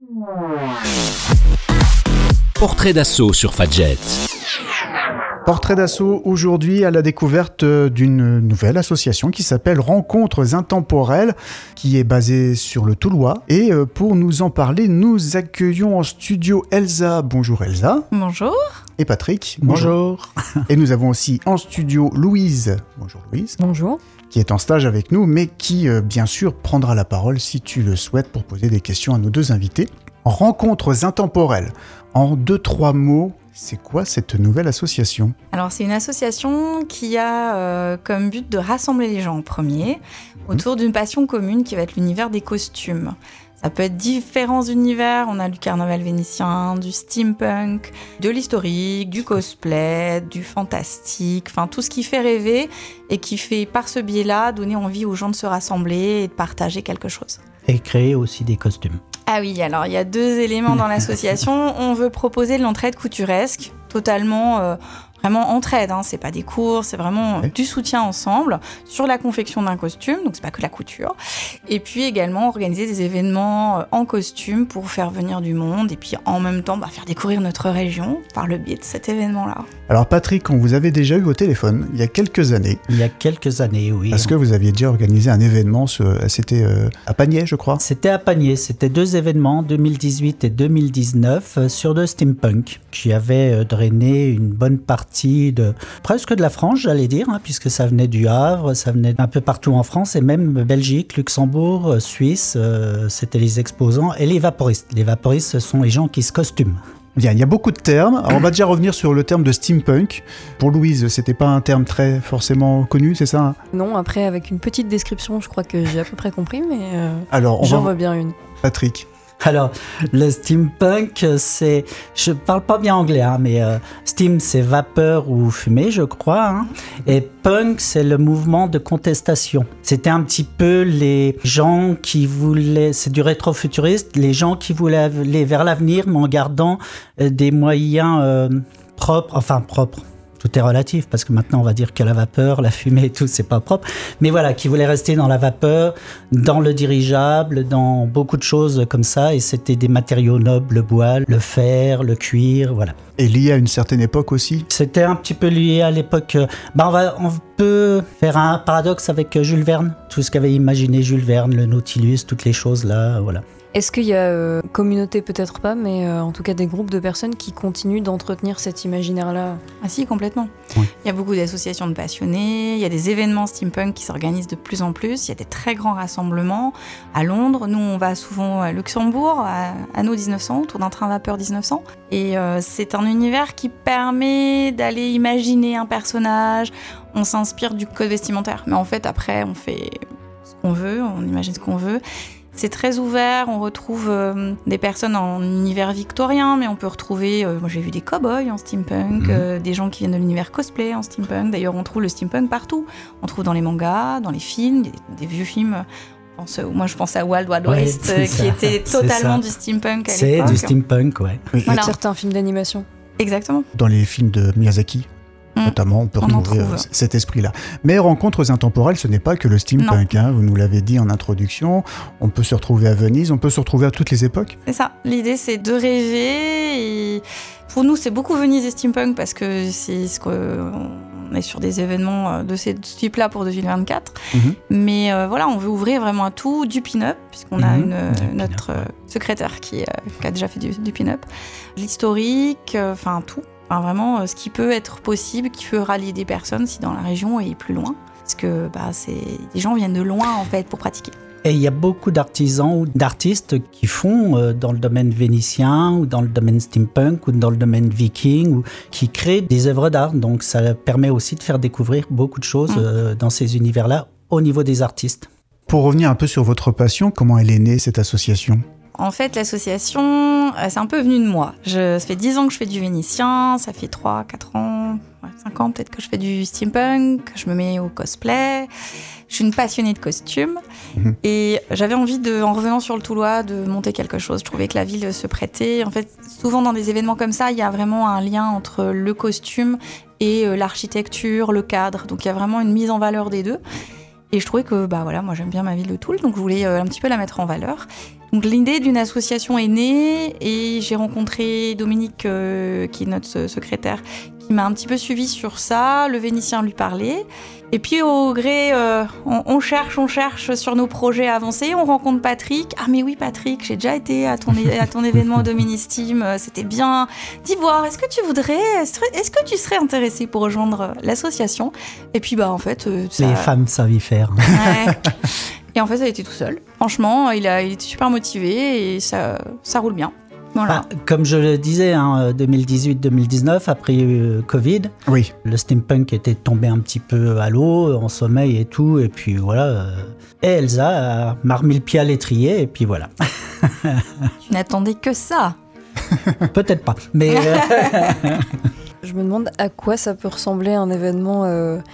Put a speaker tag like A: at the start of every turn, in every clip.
A: Portrait d'assaut sur Fadjet.
B: Portrait d'assaut aujourd'hui à la découverte d'une nouvelle association qui s'appelle Rencontres Intemporelles, qui est basée sur le Toulois. Et pour nous en parler, nous accueillons en studio Elsa. Bonjour Elsa.
C: Bonjour.
B: Et Patrick.
D: Bonjour.
B: Et nous avons aussi en studio Louise. Bonjour Louise.
C: Bonjour.
B: Qui est en stage avec nous, mais qui bien sûr prendra la parole si tu le souhaites pour poser des questions à nos deux invités. Rencontres Intemporelles. En 2-3 mots, c'est quoi cette nouvelle association ?
C: Alors c'est une association qui a comme but de rassembler les gens en premier autour d'une passion commune qui va être l'univers des costumes. Ça peut être différents univers, on a du carnaval vénitien, du steampunk, de l'historique, du cosplay, du fantastique, enfin tout ce qui fait rêver et qui fait par ce biais-là donner envie aux gens de se rassembler et de partager quelque chose.
D: Et créer aussi des costumes.
C: Ah oui, alors il y a 2 éléments dans l'association. On veut proposer de l'entraide couturesque, totalement vraiment entraide, hein. C'est pas des cours, c'est vraiment du soutien ensemble sur la confection d'un costume, donc c'est pas que la couture. Et puis également organiser des événements en costume pour faire venir du monde et puis en même temps faire découvrir notre région par le biais de cet événement-là.
B: Alors Patrick, on vous avait déjà eu au téléphone il y a quelques années.
D: Il y a quelques années, oui.
B: Parce que vous aviez déjà organisé un événement, c'était à Panier, je crois.
D: C'était à Panier, c'était 2 événements, 2018 et 2019, sur le steampunk, qui avaient drainé une bonne partie presque de la France, j'allais dire, hein, puisque ça venait du Havre, ça venait un peu partout en France, et même Belgique, Luxembourg, Suisse, c'était les exposants, et les vaporistes. Les vaporistes, ce sont les gens qui se costument.
B: Bien, il y a beaucoup de termes. Alors, on va déjà revenir sur le terme de steampunk. Pour Louise, c'était pas un terme très forcément connu, c'est ça ?
E: Non, après, avec une petite description, je crois que j'ai à peu près compris, mais
B: alors,
E: j'en vois bien une.
B: Patrick.
D: Alors, le steampunk, c'est... Je parle pas bien anglais, hein, mais steam, c'est vapeur ou fumée, je crois. Hein, et punk, c'est le mouvement de contestation. C'était un petit peu les gens qui voulaient... C'est du rétrofuturiste, les gens qui voulaient aller vers l'avenir, mais en gardant des moyens propres. Tout est relatif, parce que maintenant on va dire que la vapeur, la fumée et tout, c'est pas propre. Mais voilà, qui voulaient rester dans la vapeur, dans le dirigeable, dans beaucoup de choses comme ça. Et c'était des matériaux nobles, le bois, le fer, le cuir, voilà.
B: Et lié à une certaine époque aussi ?
D: C'était un petit peu lié à l'époque. On peut faire un paradoxe avec Jules Verne. Tout ce qu'avait imaginé Jules Verne, le Nautilus, toutes les choses là, voilà.
E: Est-ce qu'il y a communauté, peut-être pas, mais en tout cas des groupes de personnes qui continuent d'entretenir cet imaginaire-là ?
C: Ah si, complètement.
D: Oui.
C: Il y a beaucoup d'associations de passionnés, il y a des événements steampunk qui s'organisent de plus en plus, il y a des très grands rassemblements. À Londres, nous on va souvent à Luxembourg, à Anno 1900, autour d'un train vapeur 1900. Et c'est un univers qui permet d'aller imaginer un personnage, on s'inspire du code vestimentaire. Mais en fait, après, on fait ce qu'on veut, on imagine ce qu'on veut. C'est très ouvert, on retrouve des personnes en univers victorien, mais on peut retrouver, moi j'ai vu des cow-boys en steampunk, des gens qui viennent de l'univers cosplay en steampunk. D'ailleurs, on trouve le steampunk partout. On trouve dans les mangas, dans les films, des vieux films. Moi, je pense à Wild Wild West, qui était totalement du steampunk à l'époque.
D: C'est du steampunk, ouais.
C: Voilà.
E: Certains films d'animation.
C: Exactement.
B: Dans les films de Miyazaki. Notamment, on peut retrouver cet esprit-là. Mais Rencontres Intemporelles, ce n'est pas que le steampunk. Hein, vous nous l'avez dit en introduction. On peut se retrouver à Venise, on peut se retrouver à toutes les époques.
C: C'est ça. L'idée, c'est de rêver. Et pour nous, c'est beaucoup Venise et steampunk parce que c'est ce qu'on est sur des événements de ce type-là pour 2024. Mais voilà, on veut ouvrir vraiment à tout, du pin-up, puisqu'on a notre secrétaire qui a déjà fait du pin-up. L'historique, enfin tout. Enfin, vraiment, ce qui peut être possible, qui peut rallier des personnes si dans la région et plus loin. Parce que les gens viennent de loin, en fait, pour pratiquer.
D: Et il y a beaucoup d'artisans ou d'artistes qui font dans le domaine vénitien ou dans le domaine steampunk ou dans le domaine viking ou qui créent des œuvres d'art. Donc ça permet aussi de faire découvrir beaucoup de choses dans ces univers-là au niveau des artistes.
B: Pour revenir un peu sur votre passion, comment elle est née cette association ?
C: En fait, l'association, c'est un peu venu de moi. Ça fait 10 ans que je fais du vénitien, ça fait 3, 4 ans, 5 ans peut-être que je fais du steampunk, que je me mets au cosplay. Je suis une passionnée de costumes et j'avais envie, en revenant sur le Toulois, de monter quelque chose. Je trouvais que la ville se prêtait. En fait, souvent dans des événements comme ça, il y a vraiment un lien entre le costume et l'architecture, le cadre. Donc il y a vraiment une mise en valeur des deux. Et je trouvais que, moi j'aime bien ma ville de Toul, donc je voulais un petit peu la mettre en valeur. Donc l'idée d'une association est née et j'ai rencontré Dominique, qui est notre secrétaire, qui m'a un petit peu suivi sur ça. Le Vénitien lui parlait. Et puis au gré, on cherche sur nos projets avancés. On rencontre Patrick. Ah mais oui Patrick, j'ai déjà été à ton événement Doministeam, c'était bien. Dis voir, est-ce que tu serais intéressé pour rejoindre l'association ? Et puis en fait,
D: les femmes savent y faire.
C: Ouais. Et en fait, ça a été tout seul. Franchement, il était super motivé et ça roule bien. Voilà.
D: Comme je le disais, 2018-2019, après Covid,
B: Oui.
D: le steampunk était tombé un petit peu à l'eau, en sommeil et tout, et puis voilà. Et Elsa m'a remis le pied à l'étrier, et puis voilà.
C: Tu n'attendais que ça.
D: Peut-être pas, mais...
E: Je me demande à quoi ça peut ressembler un événement,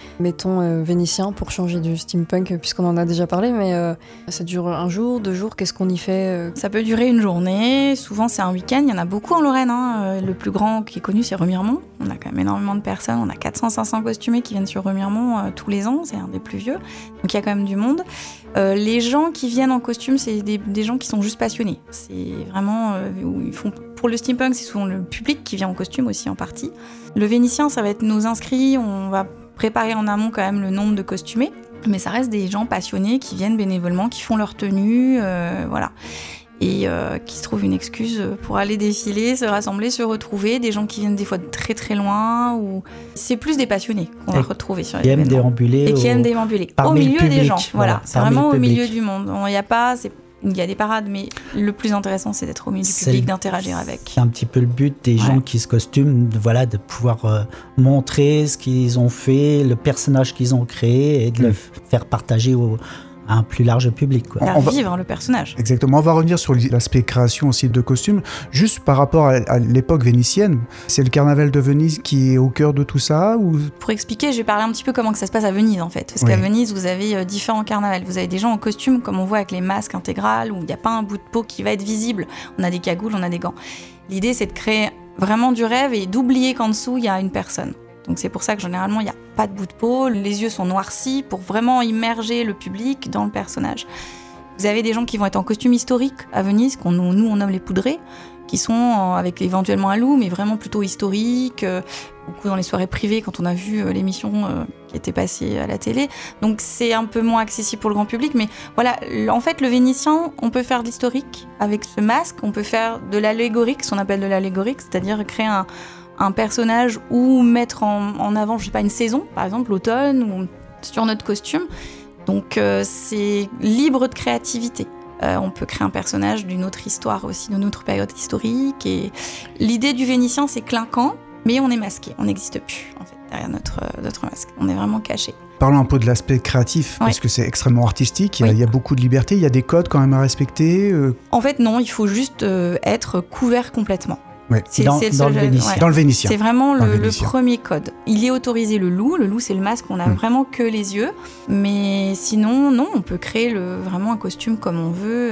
E: vénitien, pour changer du steampunk, puisqu'on en a déjà parlé, mais ça dure un jour, 2 jours, qu'est-ce qu'on y fait
C: Ça peut durer une journée, souvent c'est un week-end, il y en a beaucoup en Lorraine. Le plus grand qui est connu, c'est Remiremont. On a quand même énormément de personnes, on a 400-500 costumés qui viennent sur Remiremont tous les ans, c'est un des plus vieux, donc il y a quand même du monde. Les gens qui viennent en costume, c'est des gens qui sont juste passionnés. C'est vraiment où ils font... Pour le steampunk, c'est souvent le public qui vient en costume aussi en partie. Le Vénitien, ça va être nos inscrits. On va préparer en amont quand même le nombre de costumés. Mais ça reste des gens passionnés qui viennent bénévolement, qui font leur tenue, voilà. Et qui se trouvent une excuse pour aller défiler, se rassembler, se retrouver. Des gens qui viennent des fois de très très loin. Ou... C'est plus des passionnés qu'on va retrouver sur les événements. Qui aiment déambuler. Au milieu des gens. Voilà. C'est vraiment au milieu du monde. Il y a des parades, mais le plus intéressant, c'est d'être au milieu du public, d'interagir avec.
D: C'est un petit peu le but des gens qui se costument, de pouvoir montrer ce qu'ils ont fait, le personnage qu'ils ont créé et de le faire partager à un plus large public.
C: Faire vivre le personnage.
B: Exactement. On va revenir sur l'aspect création aussi de costumes. Juste par rapport à l'époque vénitienne, c'est le carnaval de Venise qui est au cœur de tout ça ou...
C: Pour expliquer, je vais parler un petit peu comment que ça se passe à Venise en fait. Parce qu'à Venise, vous avez différents carnavals. Vous avez des gens en costume, comme on voit avec les masques intégrales, où il n'y a pas un bout de peau qui va être visible. On a des cagoules, on a des gants. L'idée, c'est de créer vraiment du rêve et d'oublier qu'en dessous, il y a une personne. Donc c'est pour ça que généralement il n'y a pas de bout de peau, les yeux sont noircis pour vraiment immerger le public dans le personnage. Vous avez des gens qui vont être en costume historique à Venise, nous on nomme les poudrés, qui sont avec éventuellement un loup, mais vraiment plutôt historique, beaucoup dans les soirées privées quand on a vu l'émission qui était passée à la télé. Donc c'est un peu moins accessible pour le grand public, mais voilà, en fait le Vénitien, on peut faire de l'historique avec ce masque, on peut faire de l'allégorique, ce qu'on appelle de l'allégorique, c'est-à-dire créer un personnage ou mettre en avant, je sais pas, une saison, par exemple l'automne, ou sur notre costume. Donc c'est libre de créativité. On peut créer un personnage d'une autre histoire aussi, d'une autre période historique. Et l'idée du Vénitien, c'est clinquant, mais on est masqué, on n'existe plus en fait, derrière notre masque. On est vraiment caché.
B: Parlons un peu de l'aspect créatif, parce que c'est extrêmement artistique, il y a beaucoup de liberté, il y a des codes quand même à respecter.
C: En fait non, il faut juste être couvert complètement.
B: Ouais.
D: Dans le Vénitien.
B: Dans le Vénitien.
C: C'est vraiment le premier code. Il est autorisé le loup. Le loup, c'est le masque, on a vraiment que les yeux. Mais sinon, non, on peut créer vraiment un costume comme on veut,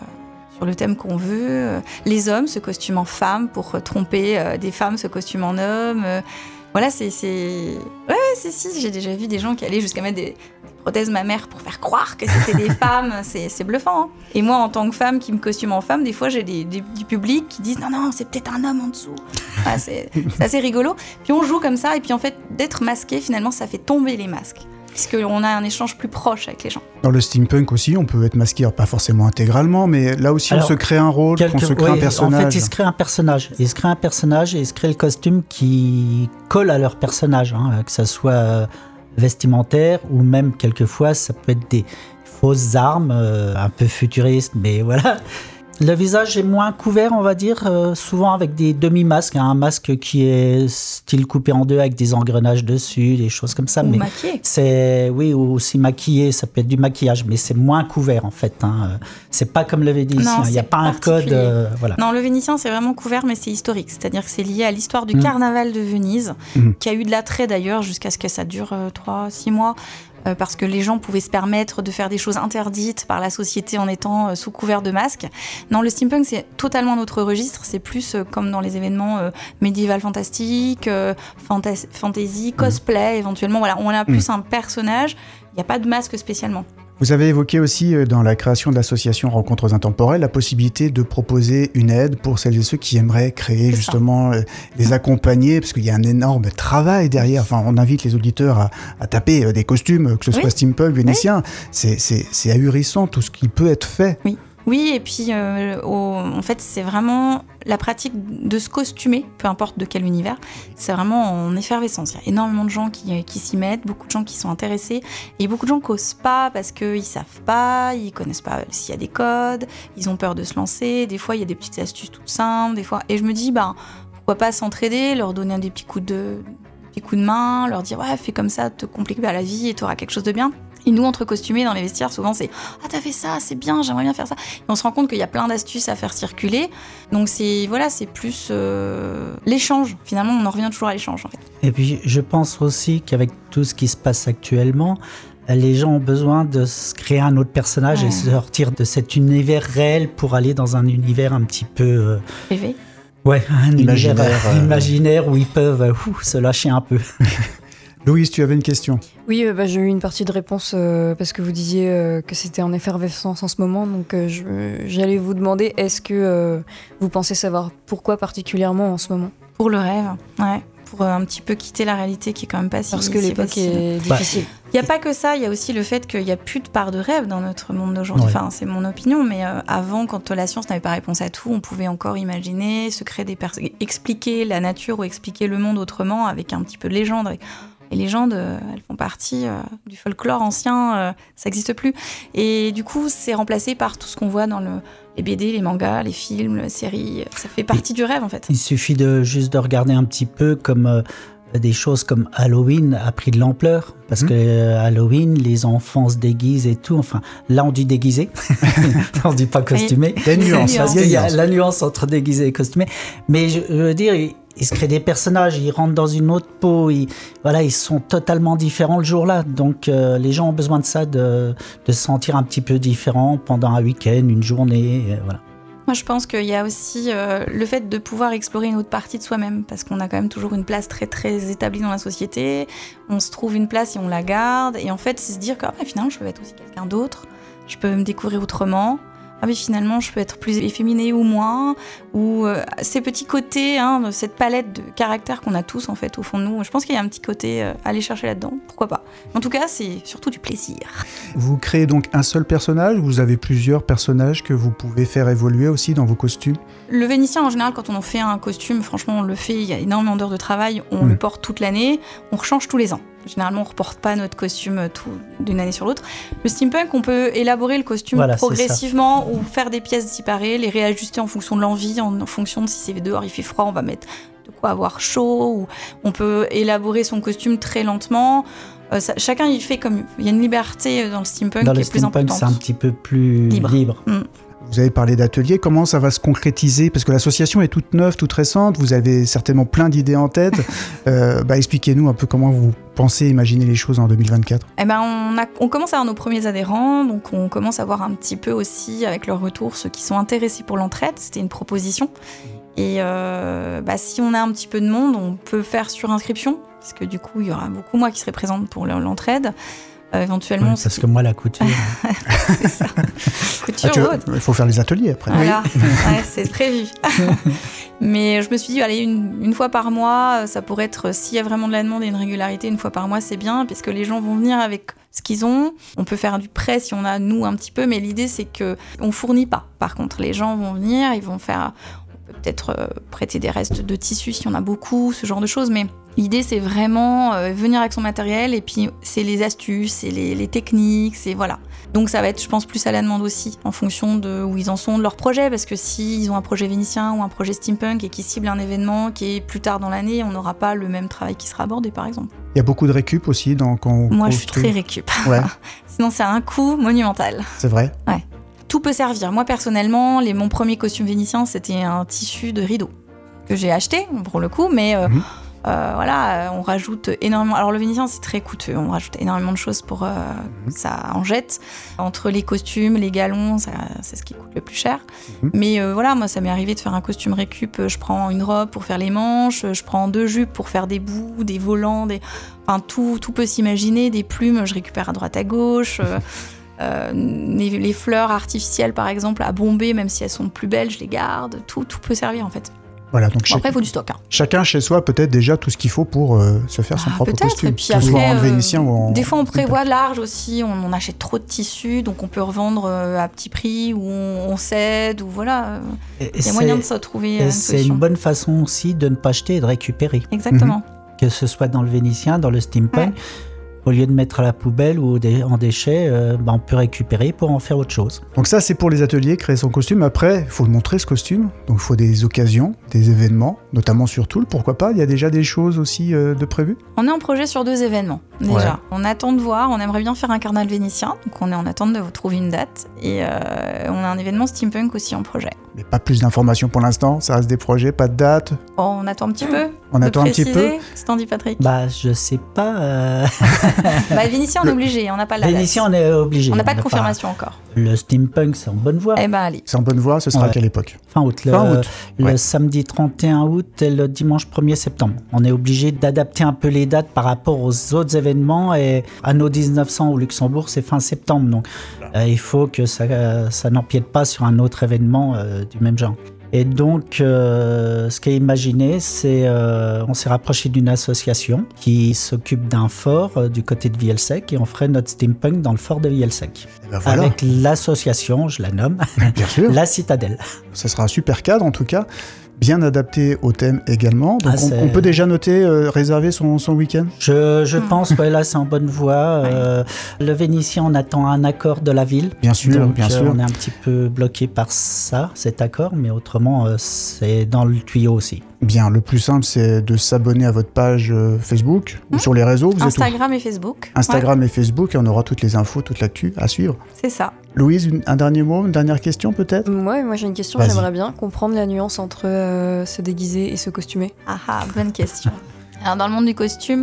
C: sur le thème qu'on veut. Les hommes se costument en femmes pour tromper des femmes se costument en hommes. Voilà, c'est... Ouais, si, j'ai déjà vu des gens qui allaient jusqu'à mettre des prothèses mammaires pour faire croire que c'était des femmes. C'est bluffant. Hein. Et moi, en tant que femme qui me costume en femme, des fois, j'ai du public qui disent « Non, c'est peut-être un homme en dessous. » C'est assez rigolo. Puis on joue comme ça, et puis en fait, d'être masqué, finalement, ça fait tomber les masques. Puisqu'on a un échange plus proche avec les gens.
B: Dans le steampunk aussi, on peut être masqué, pas forcément intégralement, mais là aussi on se crée un rôle, on se crée un personnage.
D: En fait, il se crée un personnage. Il se crée et il se crée le costume qui colle à leur personnage, que ça soit vestimentaire ou même quelquefois ça peut être des fausses armes, un peu futuristes, mais voilà. Le visage est moins couvert, on va dire, souvent avec des demi-masques, un masque qui est style coupé en deux avec des engrenages dessus, des choses comme ça.
C: Ou
D: mais
C: maquillé.
D: Ou aussi maquillé, ça peut être du maquillage, mais c'est moins couvert en fait. C'est pas comme le Vénitien, il n'y a pas un code. Voilà.
C: Non, le Vénitien c'est vraiment couvert, mais c'est historique, c'est-à-dire que c'est lié à l'histoire du carnaval de Venise, qui a eu de l'attrait d'ailleurs jusqu'à ce que ça dure 3-6 mois. parce que les gens pouvaient se permettre de faire des choses interdites par la société en étant sous couvert de masque. Non, le steampunk, c'est totalement notre registre. C'est plus comme dans les événements médiéval fantastique, fantasy, cosplay éventuellement. Voilà, on a plus un personnage. Il n'y a pas de masque spécialement.
B: Vous avez évoqué aussi dans la création de l'association Rencontres Intemporelles la possibilité de proposer une aide pour celles et ceux qui aimeraient créer justement, les accompagner, parce qu'il y a un énorme travail derrière. Enfin, on invite les auditeurs à taper des costumes, que ce soit steampunk, vénitien. C'est ahurissant tout ce qui peut être fait.
C: Oui, et puis en fait, c'est vraiment la pratique de se costumer, peu importe de quel univers, c'est vraiment en effervescence. Il y a énormément de gens qui s'y mettent, beaucoup de gens qui sont intéressés, et beaucoup de gens n'osent pas parce qu'ils ne savent pas, ils ne connaissent pas s'il y a des codes, ils ont peur de se lancer, des fois il y a des petites astuces toutes simples, des fois... Et je me dis, pourquoi pas s'entraider, leur donner des petits coups de main, leur dire, ouais, fais comme ça, te complique pas la vie et tu auras quelque chose de bien. Et nous, entre costumés dans les vestiaires, souvent c'est « Ah, t'as fait ça, c'est bien, j'aimerais bien faire ça ». Et on se rend compte qu'il y a plein d'astuces à faire circuler. Donc c'est plus l'échange. Finalement, on en revient toujours à l'échange, en fait.
D: Et puis, je pense aussi qu'avec tout ce qui se passe actuellement, les gens ont besoin de se créer un autre personnage et sortir de cet univers réel pour aller dans un univers un petit peu...
C: Rêvé.
D: Ouais, un univers imaginaire où ils peuvent se lâcher un peu.
B: Louise, tu avais une question?
E: Oui, j'ai eu une partie de réponse parce que vous disiez que c'était en effervescence en ce moment. Donc j'allais vous demander, est-ce que vous pensez savoir pourquoi particulièrement en ce moment?
C: Pour le rêve, ouais. Pour un petit peu quitter la réalité qui est quand même pas si
E: parce que l'époque est difficile.
C: Il n'y a pas que ça, il y a aussi le fait qu'il n'y a plus de part de rêve dans notre monde d'aujourd'hui. Ouais. Enfin, c'est mon opinion, mais avant, quand la science n'avait pas réponse à tout, on pouvait encore imaginer, se créer expliquer la nature ou expliquer le monde autrement avec un petit peu de légende. Les légendes, elles font partie du folklore ancien, ça n'existe plus. Et du coup, c'est remplacé par tout ce qu'on voit dans les BD, les mangas, les films, les séries. Ça fait partie du rêve, en fait.
D: Il suffit juste de regarder un petit peu comme des choses comme Halloween a pris de l'ampleur. Parce que Halloween, les enfants se déguisent et tout. Enfin, là, on dit déguisé. On ne dit pas costumé.
B: Il y a une nuance.
D: Parce qu'il y a la nuance entre déguisé et costumé. Mais je veux dire... Ils se créent des personnages, ils rentrent dans une autre peau, ils sont totalement différents le jour-là. Donc les gens ont besoin de ça, de se sentir un petit peu différent pendant un week-end, une journée, voilà.
C: Moi, je pense qu'il y a aussi le fait de pouvoir explorer une autre partie de soi-même, parce qu'on a quand même toujours une place très, très établie dans la société. On se trouve une place et on la garde. Et en fait, c'est se dire que finalement, je peux être aussi quelqu'un d'autre. Je peux me découvrir autrement. Ah oui, finalement, je peux être plus efféminée ou moins, ou ces petits côtés, cette palette de caractères qu'on a tous en fait au fond de nous. Je pense qu'il y a un petit côté à aller chercher là-dedans, pourquoi pas. En tout cas, c'est surtout du plaisir.
B: Vous créez donc un seul personnage, ou vous avez plusieurs personnages que vous pouvez faire évoluer aussi dans vos costumes?
C: Le vénitien, en général, quand on en fait un costume, franchement, on le fait, il y a énormément d'heures de travail, on le porte toute l'année, on rechange tous les ans. Généralement, on ne reporte pas notre costume d'une année sur l'autre. Le steampunk, on peut élaborer le costume progressivement ou faire des pièces séparées, les réajuster en fonction de l'envie, en fonction de si c'est dehors, il fait froid, on va mettre de quoi avoir chaud. Ou on peut élaborer son costume très lentement. Chacun, il fait comme... Il y a une liberté dans le steampunk qui est plus importante.
D: C'est un petit peu plus libre.
B: Vous avez parlé d'atelier, comment ça va se concrétiser? Parce que l'association est toute neuve, toute récente, vous avez certainement plein d'idées en tête. Expliquez-nous un peu comment vous pensez imaginer les choses en 2024.
C: On commence à avoir nos premiers adhérents, donc on commence à voir un petit peu aussi avec leur retour ceux qui sont intéressés pour l'entraide. C'était une proposition. Et si on a un petit peu de monde, on peut faire sur inscription, parce que du coup, il y aura beaucoup moi qui serai présente pour l'entraide. Éventuellement,
D: parce que moi la couture
C: c'est ça, couture
B: il faut faire les ateliers après.
C: Voilà. Ouais, c'est prévu. Mais je me suis dit allez, une fois par mois ça pourrait être, s'il y a vraiment de la demande et une régularité, une fois par mois c'est bien, puisque les gens vont venir avec ce qu'ils ont. On peut faire du prêt si on a nous un petit peu, mais l'idée c'est que on fournit pas. Par contre les gens vont venir, ils vont faire, on peut peut-être prêter des restes de tissus si on a beaucoup, ce genre de choses, mais l'idée, c'est vraiment venir avec son matériel, et puis c'est les astuces, c'est les techniques, c'est voilà. Donc ça va être, je pense, plus à la demande aussi, en fonction de où ils en sont de leur projet, parce que s'ils ont un projet vénitien ou un projet steampunk et qui ciblent un événement qui est plus tard dans l'année, on n'aura pas le même travail qui sera abordé, par exemple.
B: Il y a beaucoup de récup aussi quand on
C: Moi,
B: construit.
C: je suis très récup.
B: Ouais.
C: Sinon, c'est un coût monumental.
B: C'est vrai?
C: Ouais. Tout peut servir. Moi, personnellement, mon premier costume vénitien, c'était un tissu de rideau que j'ai acheté, pour le coup, mais... On rajoute énormément. Alors le vénitien, c'est très coûteux. On rajoute énormément de choses pour que ça en jette. Entre les costumes, les galons, c'est ce qui coûte le plus cher. Mais moi, ça m'est arrivé de faire un costume récup. Je prends une robe pour faire les manches, je prends 2 jupes pour faire des bouts, des volants, tout peut s'imaginer. Des plumes, je récupère à droite à gauche. Les fleurs artificielles, par exemple, à bomber, même si elles sont plus belles, je les garde. Tout peut servir, en fait.
B: Voilà, donc
C: Après, il faut du stock.
B: Chacun chez soi peut-être déjà tout ce qu'il faut pour se faire son propre costume.
C: Et puis
B: que ce soit
C: après,
B: en vénitien ou en...
C: Des fois, on prévoit large aussi. On achète trop de tissus, donc on peut revendre à petit prix ou on cède. Ou voilà. Il y a moyen de se trouver une solution.
D: C'est une bonne façon aussi de ne pas acheter et de récupérer.
C: Exactement.
D: Que ce soit dans le vénitien, dans le steampunk. Ouais. Au lieu de mettre à la poubelle ou en déchets, on peut récupérer pour en faire autre chose.
B: Donc ça, c'est pour les ateliers, créer son costume. Après, il faut le montrer, ce costume. Donc il faut des occasions, des événements, notamment sur Toul. Pourquoi pas ? Il y a déjà des choses aussi de prévues ?
C: On est en projet sur 2 événements, déjà. Ouais. On attend de voir. On aimerait bien faire un carnaval vénitien. Donc on est en attente de trouver une date. Et on a un événement steampunk aussi en projet.
B: Mais pas plus d'informations pour l'instant. Ça reste des projets, pas de date.
C: On attend un petit peu.
B: On attend un petit peu.
C: C'est t'en dit, Patrick ?
D: Je sais pas.
C: Vénitien, on est obligé. On n'a pas la date.
D: Vénitien, on est obligé.
C: On n'a pas de confirmation encore.
D: Le steampunk, c'est en bonne voie.
C: Allez.
B: C'est en bonne voie. Ce sera à quelle époque ?
D: Fin août. Le samedi 31 août et le dimanche 1er septembre. On est obligé d'adapter un peu les dates par rapport aux autres événements. Et Anno 1900 au Luxembourg, c'est fin septembre. Donc, il faut que ça n'empiète pas sur un autre événement du même genre. Et donc, ce qui est imaginé, c'est on s'est rapproché d'une association qui s'occupe d'un fort du côté de Vielsec et on ferait notre steampunk dans le fort de Vielsec.
B: Voilà.
D: Avec l'association, je la nomme,
B: bien sûr.
D: La Citadelle.
B: Ça sera un super cadre en tout cas. Bien adapté au thème également. Donc on peut déjà noter, réserver son week-end ?
D: Je pense, là c'est en bonne voie. Le Vénitien, on attend un accord de la ville.
B: Bien sûr,
D: donc,
B: bien sûr.
D: On est un petit peu bloqué par cet accord, mais autrement, c'est dans le tuyau aussi.
B: Bien, le plus simple, c'est de s'abonner à votre page Facebook ou sur les réseaux.
C: Instagram et Facebook.
B: Instagram et Facebook, et on aura toutes les infos, toute l'actu à suivre.
C: C'est ça.
B: Louise, un dernier mot, une dernière question peut-être ?
E: Ouais, moi j'ai une question. Vas-y. J'aimerais bien comprendre la nuance entre se déguiser et se costumer.
C: Bonne question. Alors dans le monde du costume,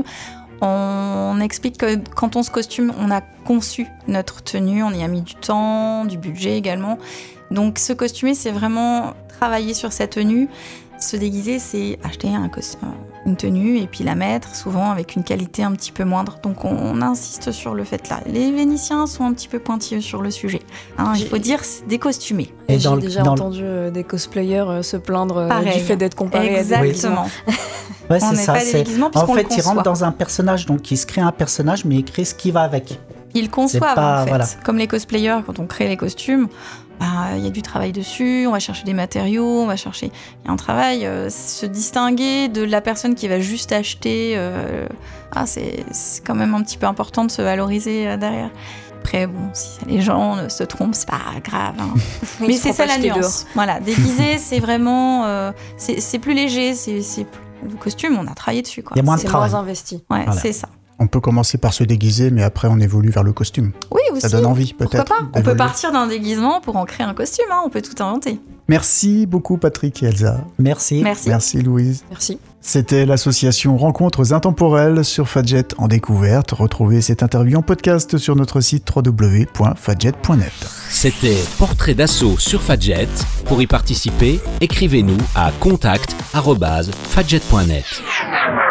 C: on explique que quand on se costume, on a conçu notre tenue, on y a mis du temps, du budget également. Donc se costumer, c'est vraiment travailler sur sa tenue. Se déguiser, c'est acheter une tenue et puis la mettre, souvent avec une qualité un petit peu moindre. Donc on insiste sur le fait là. Les Vénitiens sont un petit peu pointilleux sur le sujet. Il faut dire décostumé.
E: Et j'ai déjà entendu des cosplayers se plaindre du fait d'être comparés
C: Exactement.
E: à des déguisements.
D: Ouais, c'est ça. En fait, ils rentrent dans un personnage, donc ils se créent un personnage, mais ils créent ce qui va avec.
C: Ils conçoivent en fait. Voilà. Comme les cosplayers, quand on crée les costumes, il y a du travail dessus, on va chercher des matériaux, il y a un travail, se distinguer de la personne qui va juste acheter, c'est quand même un petit peu important de se valoriser derrière. Après, si les gens se trompent, c'est pas grave. Mais c'est ça la nuance. Voilà, déguisé, c'est vraiment, c'est plus léger, le costume, on a travaillé dessus.
D: Il y a moins de
E: travail. C'est moins investi.
C: Ouais, voilà. C'est ça.
B: On peut commencer par se déguiser, mais après on évolue vers le costume.
C: Oui, aussi.
B: Ça donne envie, peut-être.
C: Pourquoi pas ? On peut partir d'un déguisement pour en créer un costume, on peut tout inventer.
B: Merci beaucoup Patrick et Elsa.
D: Merci.
B: Merci Louise.
E: Merci.
B: C'était l'association Rencontres Intemporelles sur Fadjet en découverte. Retrouvez cette interview en podcast sur notre site www.fadjet.net.
A: C'était Portrait d'assaut sur Fadjet. Pour y participer, écrivez-nous à contact@fadjet.net.